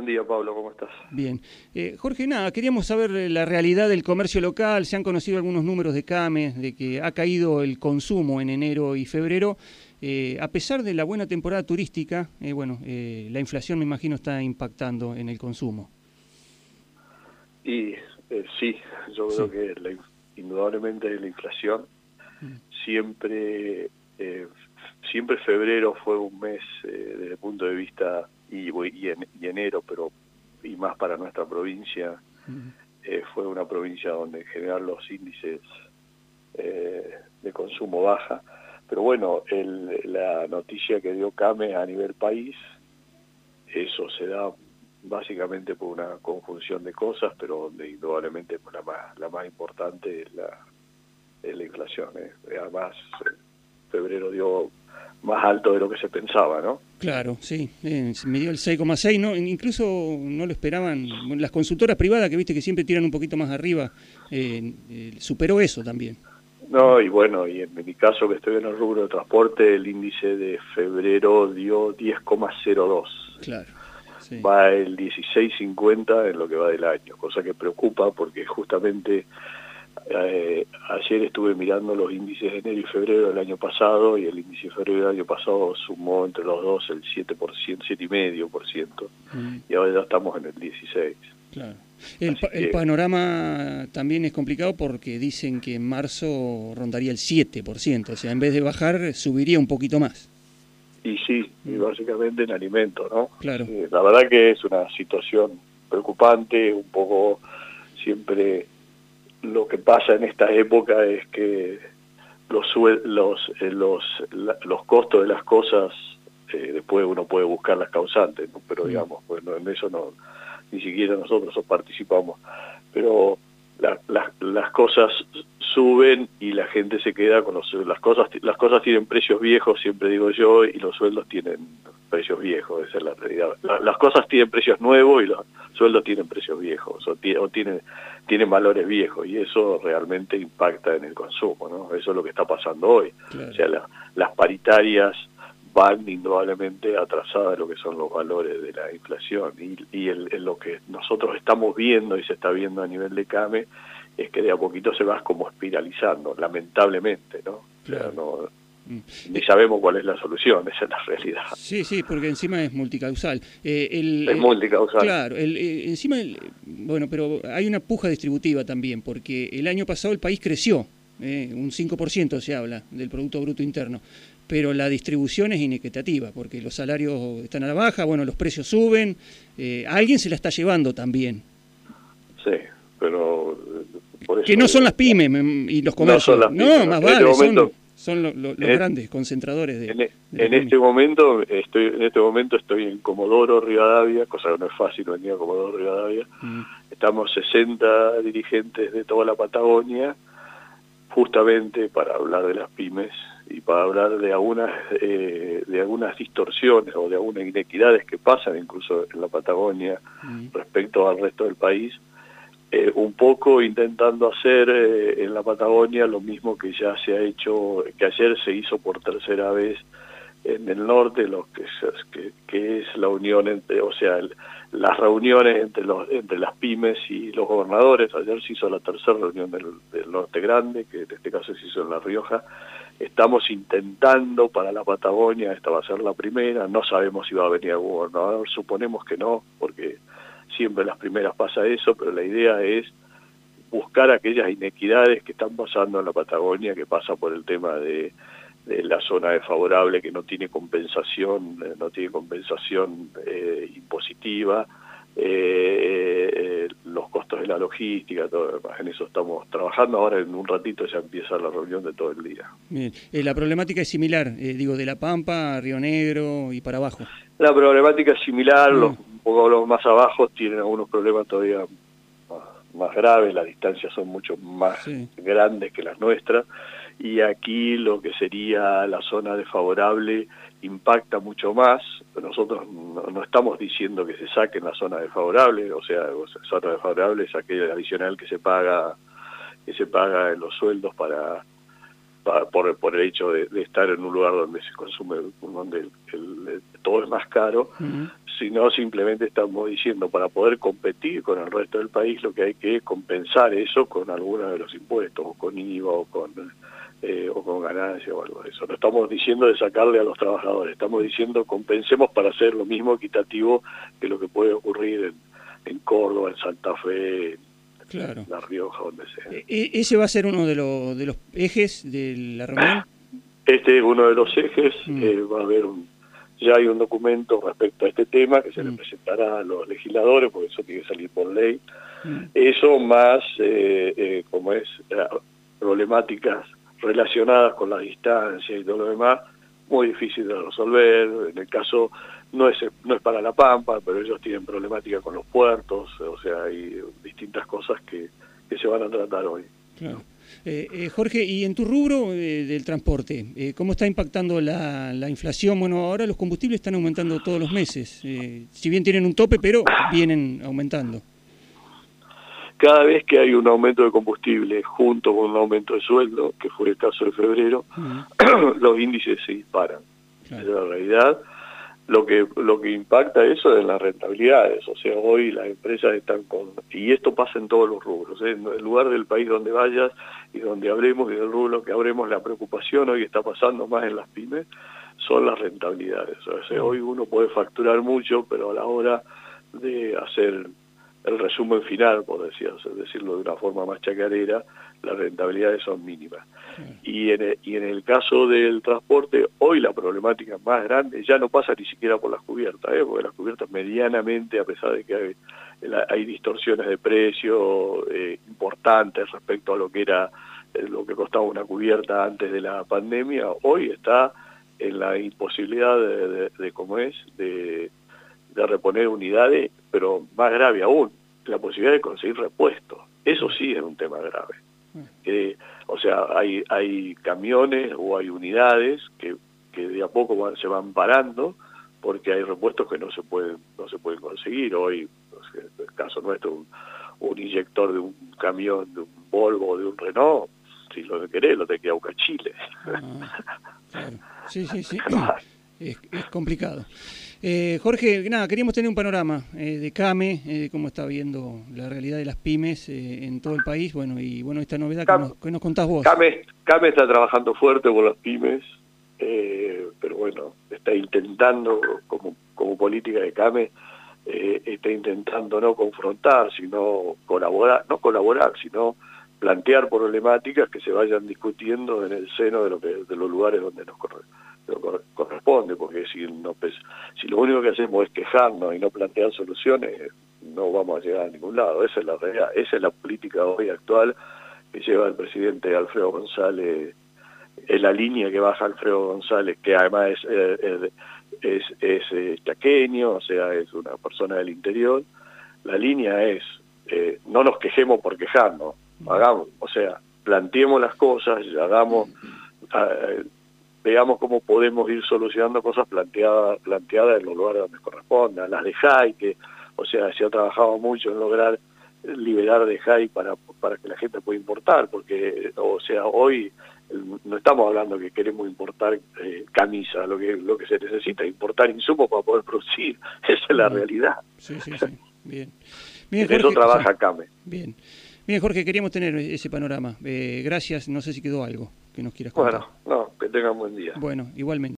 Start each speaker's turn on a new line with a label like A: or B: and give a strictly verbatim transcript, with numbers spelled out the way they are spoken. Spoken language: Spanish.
A: Buen día, Pablo, ¿cómo estás?
B: Bien. Eh, Jorge, nada, queríamos saber la realidad del comercio local. Se han conocido algunos números de CAME, de que ha caído el consumo en enero y febrero. Eh, a pesar de la buena temporada turística, eh, bueno, eh, la inflación me imagino está impactando en el consumo.
A: Y eh, sí, yo
B: Sí.
A: creo que la, indudablemente la inflación
B: Mm.
A: siempre, eh, siempre febrero fue un mes eh, desde el punto de vista, y, y, en, y enero, pero y más para nuestra provincia,
B: Mm.
A: eh, fue una provincia donde en general los índices eh, de consumo baja. Pero bueno, el, la noticia que dio CAME a nivel país, eso se da básicamente por una conjunción de cosas, pero donde indudablemente la más, la más importante es la, es la inflación. ¿eh? Además, febrero dio más alto de lo que se pensaba, ¿no?
B: Claro, sí, eh, me dio el seis coma seis, ¿no? Incluso no lo esperaban. Bueno, las consultoras privadas, que viste que siempre tiran un poquito más arriba, eh, eh, superó eso también.
A: No, y bueno, y en mi caso que estoy en el rubro de transporte, el índice de febrero dio diez coma cero dos.
B: Claro. Sí.
A: Va el dieciséis cincuenta en lo que va del año, cosa que preocupa porque justamente eh, ayer estuve mirando los índices de enero y febrero del año pasado, y el índice de febrero del año pasado sumó entre los dos el siete por ciento, siete coma cinco por ciento, mm. y ahora ya estamos en el dieciséis.
B: Claro. El, pa el panorama también es complicado porque dicen que en marzo rondaría el siete por ciento, o sea, en vez de bajar, subiría un poquito más.
A: Y sí, y básicamente en alimentos, ¿no?
B: Claro.
A: Sí, la verdad que es una situación preocupante, un poco siempre lo que pasa en esta época es que los los eh, los, la, los costos de las cosas, eh, después uno puede buscar las causantes, ¿no? Pero digamos, bueno, en eso no ni siquiera nosotros participamos, pero la, la, las cosas suben y la gente se queda con los, las cosas las cosas tienen precios viejos, siempre digo yo, y los sueldos tienen precios viejos, esa es la realidad. La, las cosas tienen precios nuevos y los sueldos tienen precios viejos, o, o tienen tienen valores viejos, y eso realmente impacta en el consumo, ¿no? Eso es lo que está pasando hoy. Claro. O sea, la, las paritarias van indudablemente atrasadas de lo que son los valores de la inflación, y, y el, el, lo que nosotros estamos viendo y se está viendo a nivel de CAME es que de a poquito se va como espiralizando, lamentablemente, ¿no? Claro. O sea, no ni sabemos cuál es la solución, esa es la realidad.
B: Sí, sí, porque encima es multicausal. Eh, el,
A: es multicausal.
B: Claro, el, eh, encima, el, bueno, pero hay una puja distributiva también, porque el año pasado el país creció, eh, un cinco por ciento se habla del Producto Bruto Interno, pero la distribución es inequitativa, porque los salarios están a la baja, bueno, los precios suben, eh, alguien se la está llevando también.
A: Sí, pero...
B: Por eso que no son las pymes y los comercios, no, pymes, no más vale, este momento, son... Son lo, lo, los en, grandes concentradores de...
A: En,
B: de
A: en este momento estoy en este momento estoy en Comodoro Rivadavia, cosa que no es fácil venir a Comodoro Rivadavia. Mm. Estamos sesenta dirigentes de toda la Patagonia, justamente para hablar de las pymes y para hablar de algunas eh, de algunas distorsiones o de algunas inequidades que pasan incluso en la Patagonia mm. respecto al resto del país. Eh, un poco intentando hacer eh, en la Patagonia lo mismo que ya se ha hecho, que ayer se hizo por tercera vez en el norte, lo que es, que, que es la unión entre, o sea, el, las reuniones entre los entre las pymes y los gobernadores. Ayer se hizo la tercera reunión del, del Norte Grande, que en este caso se hizo en La Rioja. Estamos intentando para la Patagonia, esta va a ser la primera, no sabemos si va a venir algún gobernador, suponemos que no, porque siempre en las primeras pasa eso, pero la idea es buscar aquellas inequidades que están pasando en la Patagonia, que pasa por el tema de, de la zona desfavorable que no tiene compensación, eh, no tiene compensación eh, impositiva, eh, eh, los costos de la logística, todo lo demás. En eso estamos trabajando. Ahora en un ratito ya empieza la reunión de todo el día.
B: Bien. Eh, la problemática es similar, eh, digo, de La Pampa, Río Negro y para abajo.
A: La problemática es similar, mm. los un poco los más abajo tienen algunos problemas todavía más, más graves, las distancias son mucho más sí. grandes que las nuestras, y aquí lo que sería la zona desfavorable impacta mucho más. Nosotros no, no estamos diciendo que se saquen la zona desfavorable, o sea, la zona desfavorable es aquel adicional que se paga que se paga en los sueldos para pa, por, por el hecho de, de estar en un lugar donde se consume, donde el, el, el, todo es más caro, uh-huh. sino simplemente estamos diciendo, para poder competir con el resto del país, lo que hay que compensar eso con alguno de los impuestos, o con I V A, o con, eh, o con ganancia, o algo de eso. No estamos diciendo de sacarle a los trabajadores, estamos diciendo compensemos para hacer lo mismo equitativo que lo que puede ocurrir en, en Córdoba, en Santa Fe,
B: claro.
A: La Rioja, donde sea.
B: ¿E ¿Ese va a ser uno de, lo, de los ejes de la reunión?
A: Este es uno de los ejes. Mm. Eh, va a haber un, ya hay un documento respecto a este tema que se mm. le presentará a los legisladores, porque eso tiene que salir por ley. Mm. Eso más, eh, eh, como es, eh, problemáticas relacionadas con la distancia y todo lo demás, muy difícil de resolver. En el caso, no es no es para La Pampa, pero ellos tienen problemática con los puertos, o sea, hay distintas cosas que, que se van a tratar hoy.
B: Claro. Eh, eh, Jorge, y en tu rubro eh, del transporte, eh, ¿cómo está impactando la, la inflación? Bueno, ahora los combustibles están aumentando todos los meses, eh, si bien tienen un tope, pero vienen aumentando.
A: Cada vez que hay un aumento de combustible junto con un aumento de sueldo, que fue el caso de febrero, uh-huh. los índices se disparan. Claro. Es la realidad. Lo que lo que impacta eso es las rentabilidades. O sea, hoy las empresas están con... Y esto pasa en todos los rubros. ¿eh? En el lugar del país donde vayas y donde hablemos, y del rubro que hablemos, la preocupación hoy está pasando más en las pymes, son las rentabilidades. O sea, hoy uno puede facturar mucho, pero a la hora de hacer el resumen final, por decir, decirlo de una forma más chacarera, las rentabilidades son mínimas. Y en, el, y en el caso del transporte, hoy la problemática más grande ya no pasa ni siquiera por las cubiertas, ¿eh? porque las cubiertas medianamente, a pesar de que hay, hay distorsiones de precio eh, importantes respecto a lo que era eh, lo que costaba una cubierta antes de la pandemia, hoy está en la imposibilidad de, de, de cómo es, de, de reponer unidades, pero más grave aún, la posibilidad de conseguir repuestos. Eso sí es un tema grave. Eh, o sea, hay hay camiones o hay unidades que, que de a poco van, se van parando porque hay repuestos que no se pueden no se pueden conseguir. Hoy, no sé, en el caso nuestro, un, un inyector de un camión, de un Volvo o de un Renault, si lo querés, lo tenés que ir a buscar a Chile.
B: Ah, claro. Sí, sí, sí. Es, es complicado. Eh, Jorge, nada, queríamos tener un panorama eh, de CAME, eh, cómo está viendo la realidad de las pymes eh, en todo el país, bueno, y bueno, esta novedad que nos, que nos contás vos.
A: CAME, CAME está trabajando fuerte por las pymes, eh, pero bueno, está intentando, como, como política de CAME, eh, está intentando no confrontar, sino colaborar, no colaborar, sino plantear problemáticas que se vayan discutiendo en el seno de, lo que, de los lugares donde nos corresponde. corresponde, porque si, no, pues, si lo único que hacemos es quejarnos y no plantear soluciones, no vamos a llegar a ningún lado. Esa es la realidad, esa es la política hoy actual que lleva el presidente Alfredo González, es la línea que baja Alfredo González, que además es, es, es, es, es chaqueño, o sea, es una persona del interior. La línea es, eh, no nos quejemos por quejarnos, hagamos, o sea, planteemos las cosas, hagamos... Eh, veamos cómo podemos ir solucionando cosas planteadas planteadas en los lugares donde correspondan. Las de J A I, que, o sea, se ha trabajado mucho en lograr liberar de J A I para, para que la gente pueda importar, porque, o sea, hoy no estamos hablando que queremos importar eh, camisas, lo que lo que se necesita es importar insumos para poder producir. Esa es la realidad.
B: Sí, sí, sí. Bien. Bien,
A: Jorge, eso trabaja o sea, CAME.
B: Bien. Bien, Jorge, queríamos tener ese panorama. Eh, gracias, no sé si quedó algo que nos quieras contar.
A: Bueno, no, que tengan buen día.
B: Bueno, igualmente.